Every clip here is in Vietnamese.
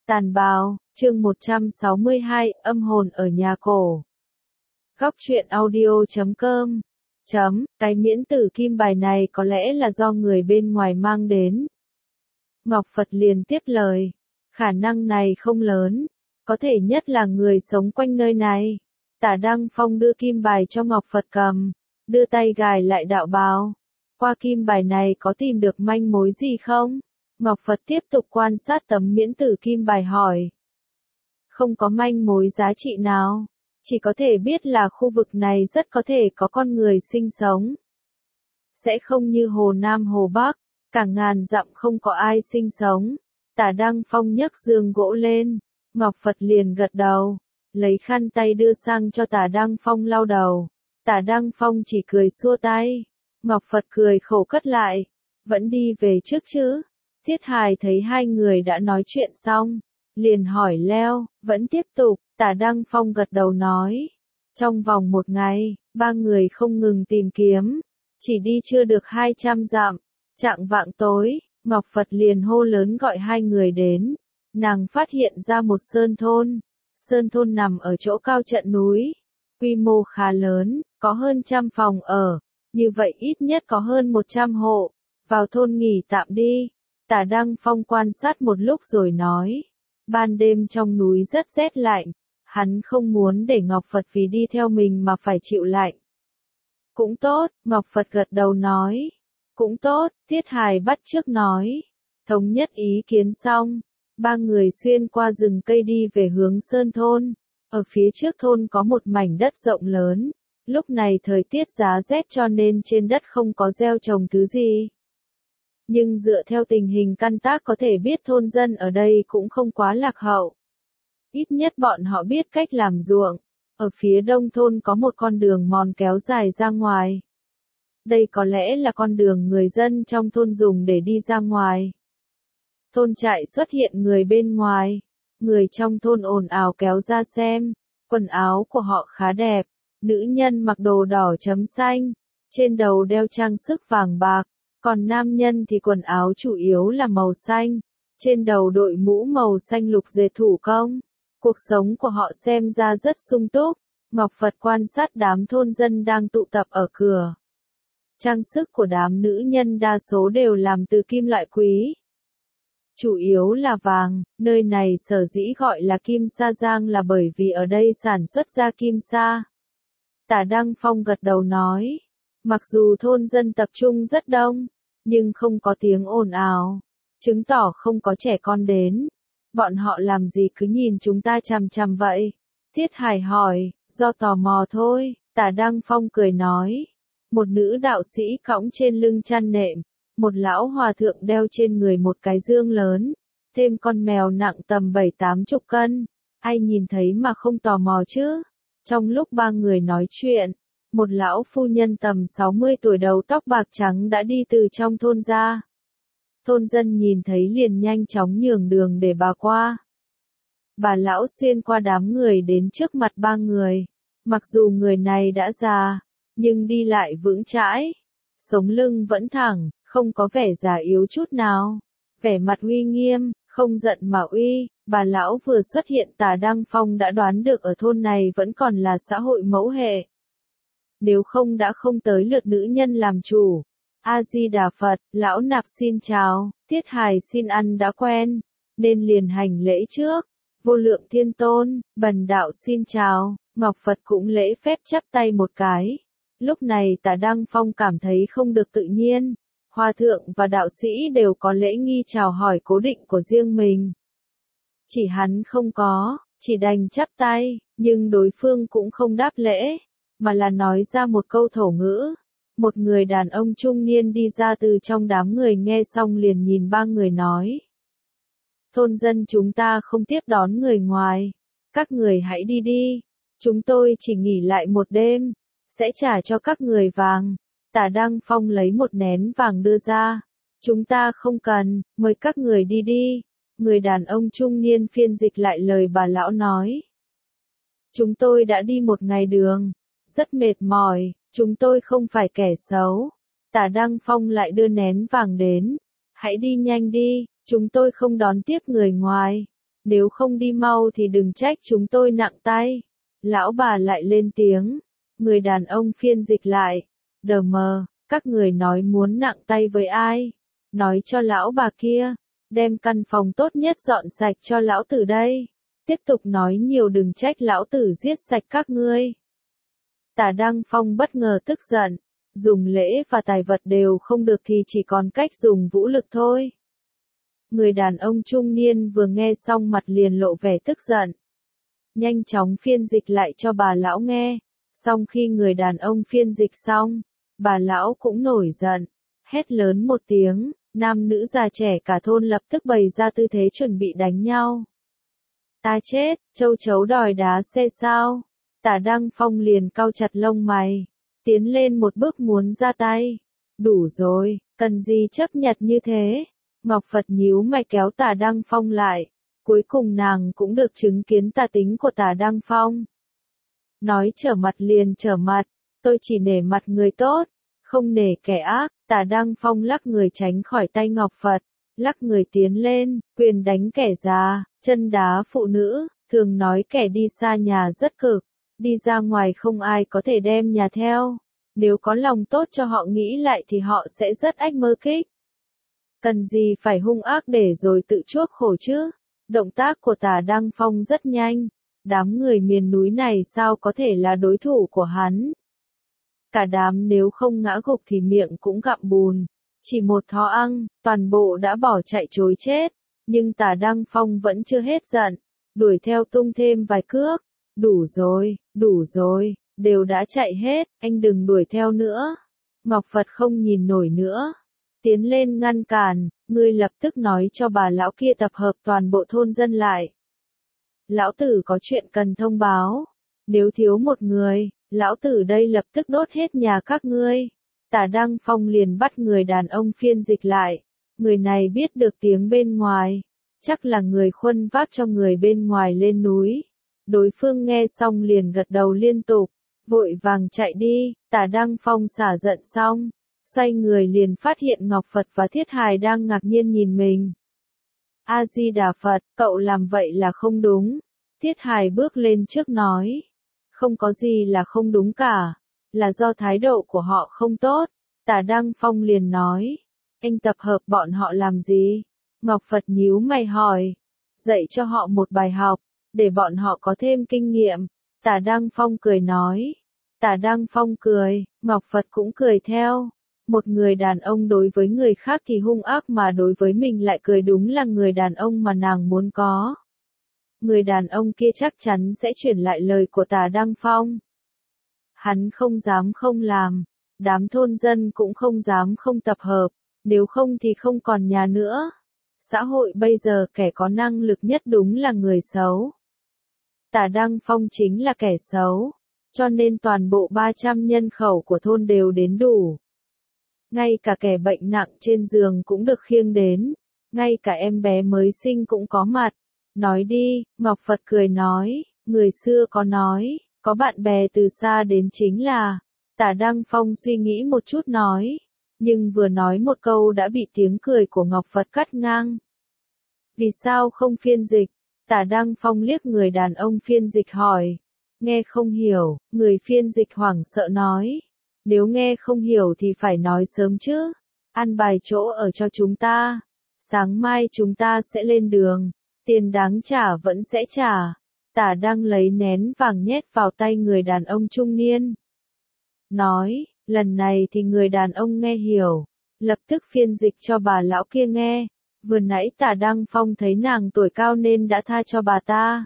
Tàn bào, chương 162, âm hồn ở nhà cổ. Góc truyện audio.com. Cái miễn tử kim bài này có lẽ là do người bên ngoài mang đến. Ngọc Phật liền tiếp lời. Khả năng này không lớn. Có thể nhất là người sống quanh nơi này. Tả Đăng Phong đưa kim bài cho Ngọc Phật cầm. Đưa tay gài lại đạo bào. Qua kim bài này có tìm được manh mối gì không? Ngọc Phật tiếp tục quan sát tấm miễn tử kim bài hỏi. Không có manh mối giá trị nào. Chỉ có thể biết là khu vực này rất có thể có con người sinh sống. Sẽ không như Hồ Nam Hồ Bắc, cả ngàn dặm không có ai sinh sống. Tả Đăng Phong nhấc giường gỗ lên. Ngọc Phật liền gật đầu. Lấy khăn tay đưa sang cho Tả Đăng Phong lau đầu. Tả Đăng Phong chỉ cười xua tay. Ngọc Phật cười khổ cất lại. Vẫn đi về trước chứ? Thiết Hài thấy hai người đã nói chuyện xong. Liền hỏi Leo, vẫn tiếp tục. Tả Đăng Phong gật đầu nói. Trong vòng một ngày, ba người không ngừng tìm kiếm. Chỉ đi chưa được 200 dặm. Chạng vạng tối, Ngọc Phật liền hô lớn gọi hai người đến. Nàng phát hiện ra một sơn thôn. Sơn thôn nằm ở chỗ cao trận núi. Quy mô khá lớn, có hơn 100 phòng ở. Như vậy ít nhất có hơn 100 hộ. Vào thôn nghỉ tạm đi. Tả Đăng Phong quan sát một lúc rồi nói. Ban đêm trong núi rất rét lạnh. Hắn không muốn để Ngọc Phật vì đi theo mình mà phải chịu lạnh. Cũng tốt, Ngọc Phật gật đầu nói. Cũng tốt, Thiết Hài bắt chước nói. Thống nhất ý kiến xong. Ba người xuyên qua rừng cây đi về hướng Sơn thôn. Ở phía trước thôn có một mảnh đất rộng lớn. Lúc này thời tiết giá rét cho nên trên đất không có gieo trồng thứ gì. Nhưng dựa theo tình hình căn tác có thể biết thôn dân ở đây cũng không quá lạc hậu. Ít nhất bọn họ biết cách làm ruộng. Ở phía đông thôn có một con đường mòn kéo dài ra ngoài. Đây có lẽ là con đường người dân trong thôn dùng để đi ra ngoài. Thôn trại xuất hiện người bên ngoài. Người trong thôn ồn ào kéo ra xem. Quần áo của họ khá đẹp. Nữ nhân mặc đồ đỏ chấm xanh. Trên đầu đeo trang sức vàng bạc. Còn nam nhân thì quần áo chủ yếu là màu xanh. Trên đầu đội mũ màu xanh lục dệt thủ công. Cuộc sống của họ xem ra rất sung túc. Ngọc Phật quan sát đám thôn dân đang tụ tập ở cửa. Trang sức của đám nữ nhân đa số đều làm từ kim loại quý. Chủ yếu là vàng, nơi này sở dĩ gọi là Kim Sa Giang là bởi vì ở đây sản xuất ra kim sa. Tả Đăng Phong gật đầu nói. Mặc dù thôn dân tập trung rất đông, nhưng không có tiếng ồn ào. Chứng tỏ không có trẻ con đến. Bọn họ làm gì cứ nhìn chúng ta chằm chằm vậy? Thiết Hải hỏi, do tò mò thôi, Tả Đăng Phong cười nói. Một nữ đạo sĩ cõng trên lưng chăn nệm, một lão hòa thượng đeo trên người một cái dương lớn, thêm con mèo nặng tầm 7-80 cân. Ai nhìn thấy mà không tò mò chứ? Trong lúc ba người nói chuyện, một lão phu nhân tầm 60 tuổi đầu tóc bạc trắng đã đi từ trong thôn ra. Thôn dân nhìn thấy liền nhanh chóng nhường đường để bà qua. Bà lão xuyên qua đám người đến trước mặt ba người. Mặc dù người này đã già, nhưng đi lại vững chãi. Sống lưng vẫn thẳng, không có vẻ già yếu chút nào. Vẻ mặt uy nghiêm, không giận mà uy. Bà lão vừa xuất hiện Tả Đăng Phong đã đoán được ở thôn này vẫn còn là xã hội mẫu hệ. Nếu không đã không tới lượt nữ nhân làm chủ. A-di-đà Phật, lão nạp xin chào, Thiết Hài xin ăn đã quen, nên liền hành lễ trước. Vô Lượng Thiên Tôn, Bần đạo xin chào, Ngọc Phật cũng lễ phép chắp tay một cái. Lúc này Tả Đăng Phong cảm thấy không được tự nhiên. Hòa thượng và đạo sĩ đều có lễ nghi chào hỏi cố định của riêng mình. Chỉ hắn không có, chỉ đành chắp tay, nhưng đối phương cũng không đáp lễ, mà là nói ra một câu thổ ngữ. Một người đàn ông trung niên đi ra từ trong đám người nghe xong liền nhìn ba người nói. Thôn dân chúng ta không tiếp đón người ngoài. Các người hãy đi đi. Chúng tôi chỉ nghỉ lại một đêm. Sẽ trả cho các người vàng. Tả Đăng Phong lấy một nén vàng đưa ra. Chúng ta không cần, mời các người đi đi. Người đàn ông trung niên phiên dịch lại lời bà lão nói. Chúng tôi đã đi một ngày đường. Rất mệt mỏi. Chúng tôi không phải kẻ xấu. Tả Đăng Phong lại đưa nén vàng đến. Hãy đi nhanh đi, chúng tôi không đón tiếp người ngoài. Nếu không đi mau thì đừng trách chúng tôi nặng tay. Lão bà lại lên tiếng. Người đàn ông phiên dịch lại. Đờ mờ, các người nói muốn nặng tay với ai? Nói cho lão bà kia, đem căn phòng tốt nhất dọn sạch cho lão tử đây. Tiếp tục nói nhiều đừng trách lão tử giết sạch các ngươi. Tả Đăng Phong bất ngờ tức giận. Dùng lễ và tài vật đều không được thì chỉ còn cách dùng vũ lực thôi. Người đàn ông trung niên vừa nghe xong mặt liền lộ vẻ tức giận. Nhanh chóng phiên dịch lại cho bà lão nghe. Xong khi người đàn ông phiên dịch xong, bà lão cũng nổi giận. Hét lớn một tiếng, nam nữ già trẻ cả thôn lập tức bày ra tư thế chuẩn bị đánh nhau. Ta chết, châu chấu đòi đá xe sao? Tả Đăng Phong liền cau chặt lông mày. Tiến lên một bước muốn ra tay. Đủ rồi, cần gì chấp nhặt như thế? Ngọc Phật nhíu mày kéo Tả Đăng Phong lại. Cuối cùng nàng cũng được chứng kiến tà tính của Tả Đăng Phong. Nói trở mặt liền trở mặt, tôi chỉ nể mặt người tốt, không nể kẻ ác. Tả Đăng Phong lắc người tránh khỏi tay Ngọc Phật, lắc người tiến lên, quyền đánh kẻ già, chân đá phụ nữ, thường nói kẻ đi xa nhà rất cực, đi ra ngoài không ai có thể đem nhà theo. Nếu có lòng tốt cho họ nghĩ lại thì họ sẽ rất ách mơ kích. Cần gì phải hung ác để rồi tự chuốc khổ chứ? Động tác của Tả Đăng Phong rất nhanh. Đám người miền núi này sao có thể là đối thủ của hắn? Cả đám nếu không ngã gục thì miệng cũng gặm bùn. Chỉ một thó ăn, toàn bộ đã bỏ chạy trối chết. Nhưng Tả Đăng Phong vẫn chưa hết giận. Đuổi theo tung thêm vài cước. Đủ rồi, đều đã chạy hết, anh đừng đuổi theo nữa. Ngọc Phật không nhìn nổi nữa. Tiến lên ngăn cản, ngươi lập tức nói cho bà lão kia tập hợp toàn bộ thôn dân lại. Lão tử có chuyện cần thông báo. Nếu thiếu một người, lão tử đây lập tức đốt hết nhà các ngươi. Tả Đăng Phong liền bắt người đàn ông phiên dịch lại. Người này biết được tiếng bên ngoài. Chắc là người khuân vác cho người bên ngoài lên núi. Đối phương nghe xong liền gật đầu liên tục. Vội vàng chạy đi. Tả Đăng Phong xả giận xong. Xoay người liền phát hiện Ngọc Phật và Thiết Hài đang ngạc nhiên nhìn mình. A-di-đà Phật, cậu làm vậy là không đúng. Thiết Hài bước lên trước nói. Không có gì là không đúng cả. Là do thái độ của họ không tốt. Tả Đăng Phong liền nói. Anh tập hợp bọn họ làm gì? Ngọc Phật nhíu mày hỏi. Dạy cho họ một bài học. Để bọn họ có thêm kinh nghiệm. Tả Đăng Phong cười nói. Tả Đăng Phong cười, Ngọc Phật cũng cười theo. Một người đàn ông đối với người khác thì hung ác mà đối với mình lại cười đúng là người đàn ông mà nàng muốn có. Người đàn ông kia chắc chắn sẽ chuyển lại lời của Tả Đăng Phong. Hắn không dám không làm, đám thôn dân cũng không dám không tập hợp, nếu không thì không còn nhà nữa. Xã hội bây giờ kẻ có năng lực nhất đúng là người xấu. Tả Đăng Phong chính là kẻ xấu, cho nên toàn bộ 300 nhân khẩu của thôn đều đến đủ. Ngay cả kẻ bệnh nặng trên giường cũng được khiêng đến, ngay cả em bé mới sinh cũng có mặt. Nói đi, Ngọc Phật cười nói, người xưa có nói, có bạn bè từ xa đến chính là. Tả Đăng Phong suy nghĩ một chút nói, nhưng vừa nói một câu đã bị tiếng cười của Ngọc Phật cắt ngang. Vì sao không phiên dịch? Tả Đăng Phong liếc người đàn ông phiên dịch hỏi. Nghe không hiểu, người phiên dịch hoảng sợ nói. Nếu nghe không hiểu thì phải nói sớm chứ. Ăn bài chỗ ở cho chúng ta. Sáng mai chúng ta sẽ lên đường. Tiền đáng trả vẫn sẽ trả. Tả Đăng lấy nén vàng nhét vào tay người đàn ông trung niên. Nói, lần này thì người đàn ông nghe hiểu. Lập tức phiên dịch cho bà lão kia nghe. Vừa nãy Tả Đăng Phong thấy nàng tuổi cao nên đã tha cho bà ta.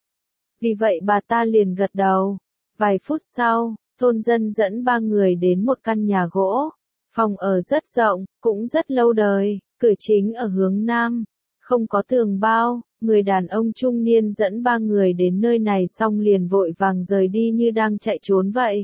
Vì vậy bà ta liền gật đầu. Vài phút sau, thôn dân dẫn 3 người đến một căn nhà gỗ. Phòng ở rất rộng, cũng rất lâu đời, cửa chính ở hướng nam. Không có tường bao, người đàn ông trung niên dẫn 3 người đến nơi này xong liền vội vàng rời đi như đang chạy trốn vậy.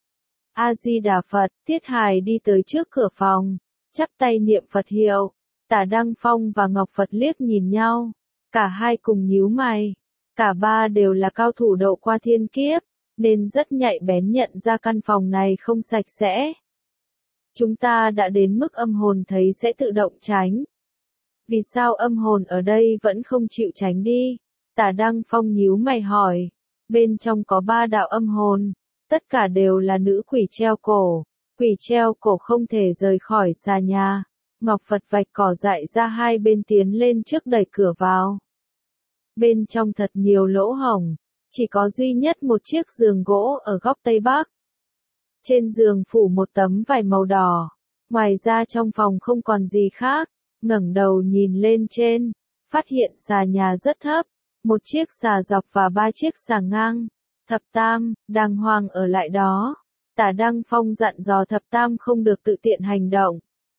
A-di-đà Phật, Thiết Hài đi tới trước cửa phòng, chắp tay niệm Phật hiệu. Tả Đăng Phong và Ngọc Phật liếc nhìn nhau, cả hai cùng nhíu mày. Cả ba đều là cao thủ độ qua thiên kiếp, nên rất nhạy bén nhận ra căn phòng này không sạch sẽ. Chúng ta đã đến mức âm hồn thấy sẽ tự động tránh. Vì sao âm hồn ở đây vẫn không chịu tránh đi? Tả Đăng Phong nhíu mày hỏi. Bên trong có 3 đạo âm hồn, tất cả đều là nữ quỷ treo cổ. Quỷ treo cổ không thể rời khỏi xà nhà. Ngọc Phật vạch cỏ dại ra hai bên tiến lên trước đẩy cửa vào. Bên trong thật nhiều lỗ hổng, chỉ có duy nhất một chiếc giường gỗ ở góc Tây Bắc. Trên giường phủ một tấm vải màu đỏ, ngoài ra trong phòng không còn gì khác. Ngẩng đầu nhìn lên trên, phát hiện xà nhà rất thấp, một chiếc xà dọc và 3 chiếc xà ngang. Thập Tam, đàng hoàng ở lại đó. Tả Đăng Phong dặn dò Thập Tam không được tự tiện hành động.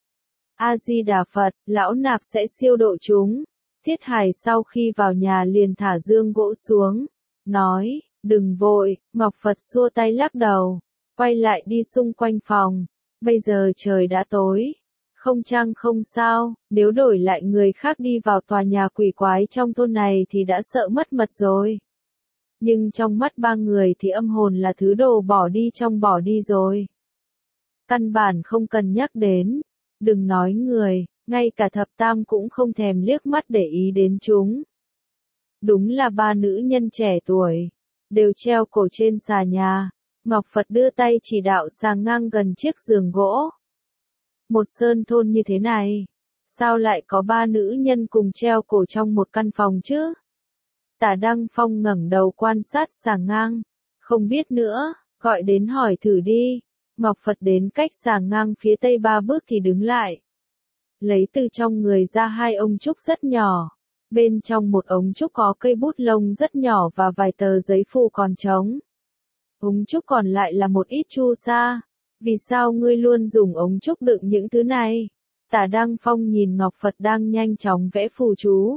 A-di-đà Phật, lão nạp sẽ siêu độ chúng. Thiết Hải sau khi vào nhà liền thả giường gỗ xuống, nói, đừng vội. Ngọc Phật xua tay lắc đầu, quay lại đi xung quanh phòng. Bây giờ trời đã tối. Không chăng không sao, nếu đổi lại người khác đi vào tòa nhà quỷ quái trong thôn này thì đã sợ mất mật rồi. Nhưng trong mắt 3 người thì âm hồn là thứ đồ bỏ đi trong bỏ đi rồi. Căn bản không cần nhắc đến, đừng nói người, ngay cả Thập Tam cũng không thèm liếc mắt để ý đến chúng. Đúng là 3 nữ nhân trẻ tuổi, đều treo cổ trên xà nhà. Ngọc Phật đưa tay chỉ đạo xà ngang gần chiếc giường gỗ. Một sơn thôn như thế này, sao lại có 3 nữ nhân cùng treo cổ trong một căn phòng chứ? Tả Đăng Phong ngẩng đầu quan sát xà ngang, không biết nữa, gọi đến hỏi thử đi. Ngọc Phật đến cách xà ngang phía tây 3 bước thì đứng lại. Lấy từ trong người ra 2 ống trúc rất nhỏ. Bên trong một ống trúc có cây bút lông rất nhỏ và vài tờ giấy phù còn trống. Ống trúc còn lại là một ít chu sa. Vì sao ngươi luôn dùng ống trúc đựng những thứ này? Tả Đăng Phong nhìn Ngọc Phật đang nhanh chóng vẽ phù chú.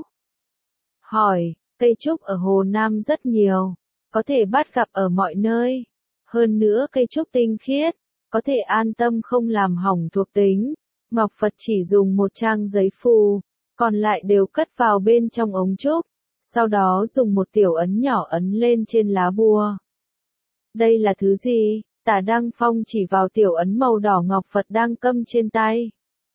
Hỏi, cây trúc ở Hồ Nam rất nhiều, có thể bắt gặp ở mọi nơi. Hơn nữa cây trúc tinh khiết, có thể an tâm không làm hỏng thuộc tính. Ngọc Phật chỉ dùng một trang giấy phù, còn lại đều cất vào bên trong ống trúc, sau đó dùng một tiểu ấn nhỏ ấn lên trên lá bùa. Đây là thứ gì? Tả Đăng Phong chỉ vào tiểu ấn màu đỏ Ngọc Phật đang câm trên tay.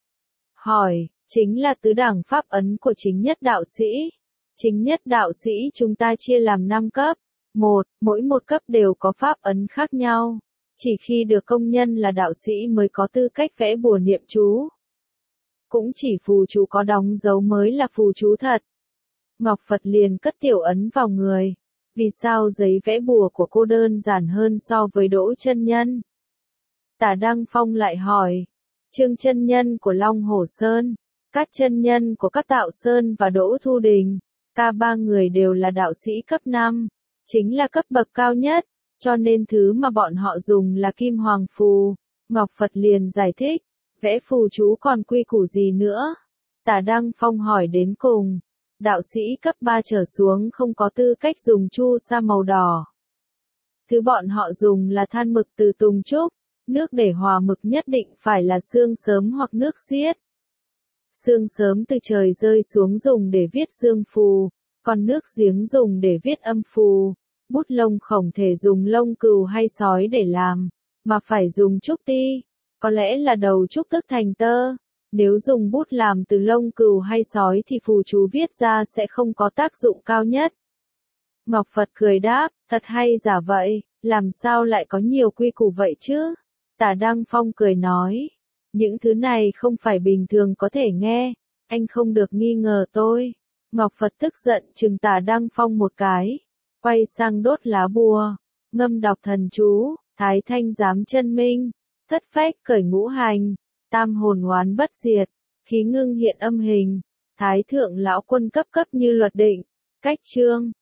Hỏi, chính là tứ đẳng pháp ấn của chính nhất đạo sĩ. Chính nhất đạo sĩ chúng ta chia làm 5 cấp. Mỗi một cấp đều có pháp ấn khác nhau. Chỉ khi được công nhận là đạo sĩ mới có tư cách vẽ bùa niệm chú. Cũng chỉ phù chú có đóng dấu mới là phù chú thật. Ngọc Phật liền cất tiểu ấn vào người. Vì sao giấy vẽ bùa của cô đơn giản hơn so với Đỗ chân nhân? Tả Đăng Phong lại hỏi. Trương chân nhân của Long Hổ Sơn, các chân nhân của các Tạo Sơn và Đỗ Thu Đình, cả 3 người đều là đạo sĩ cấp 5, chính là cấp bậc cao nhất, cho nên thứ mà bọn họ dùng là Kim Hoàng Phù. Ngọc Phật liền giải thích, vẽ phù chú còn quy củ gì nữa? Tả Đăng Phong hỏi đến cùng. Đạo sĩ cấp 3 trở xuống không có tư cách dùng chu sa màu đỏ. Thứ bọn họ dùng là than mực từ tùng trúc, nước để hòa mực nhất định phải là sương sớm hoặc nước xiết. Sương sớm từ trời rơi xuống dùng để viết dương phù, còn nước giếng dùng để viết âm phù. Bút lông không thể dùng lông cừu hay sói để làm, mà phải dùng trúc ti, có lẽ là đầu trúc tức thành tơ. Nếu dùng bút làm từ lông cừu hay sói thì phù chú viết ra sẽ không có tác dụng cao nhất. Ngọc Phật cười đáp, thật hay giả vậy, làm sao lại có nhiều quy củ vậy chứ? Tả Đăng Phong cười nói, những thứ này không phải bình thường có thể nghe, anh không được nghi ngờ tôi. Ngọc Phật tức giận trừng Tả Đăng Phong một cái, quay sang đốt lá bùa, ngâm đọc thần chú, thái thanh giám chân minh, thất phách cởi ngũ hành. Tam hồn oán bất diệt, khí ngưng hiện âm hình, thái thượng lão quân cấp cấp như luật định. Cách chương